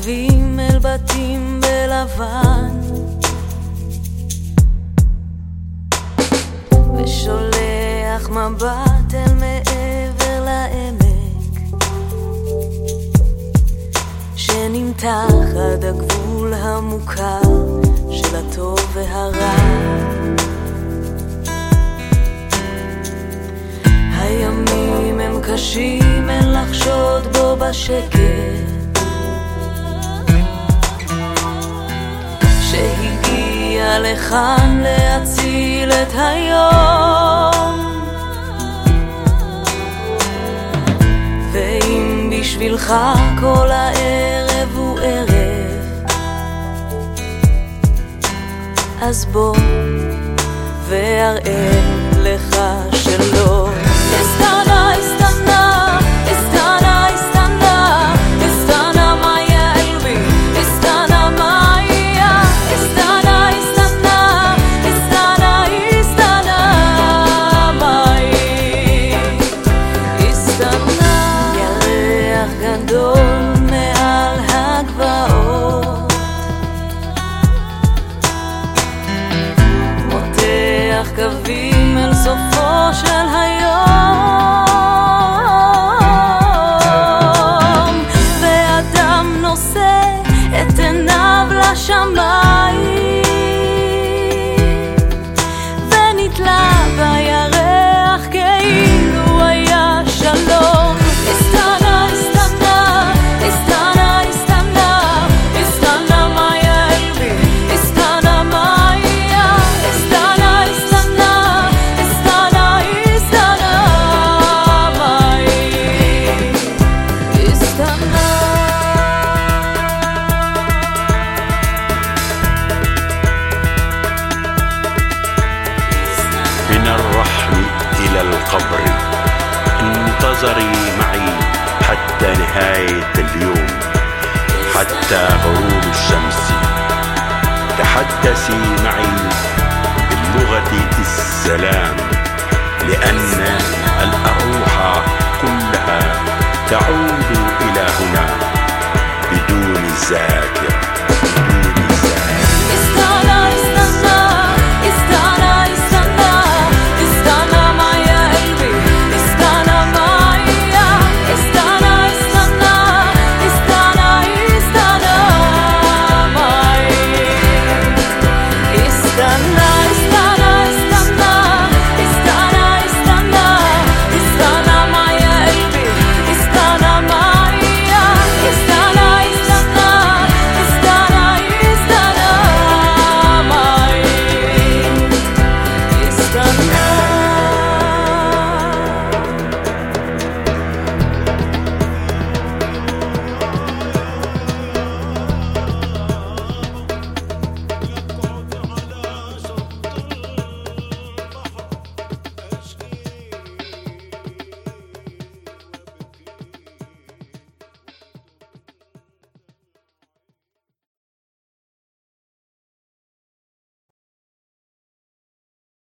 קווים אל בתים בלבן, ושולח מבט אל מעבר לעמק שנמתח עד הגבול המוכר של הטוב והרע. הימים הם קשים, אין לחשוד בו בשקט שהגיע לכאן להציל את היום. ואם בשבילך כל הערב הוא ערב, אז בוא ואראה לך שלא. استنى استنى استنى استنى استنى معايا قلبي استنى معايا استنى استنى استنى استنى معايا استنى ירח גדול מעל הגבעות מותח קווים אל סופו של היום, ואדם נושא את עיניו לשמיים ונתלה בירח כאילו היה שלום. استنى استنى استنى استنى استنى معايا قلبي استنى معايا استنى استنى استنى استنى معايا استنى. من الرحم إلى القبر انتظري معي حتى نهاية اليوم، حتى غروب الشمس. تحدثي معي بلغة السلام، لأن الأرواح كلها تعود إلى هنا بدون ذاكرة.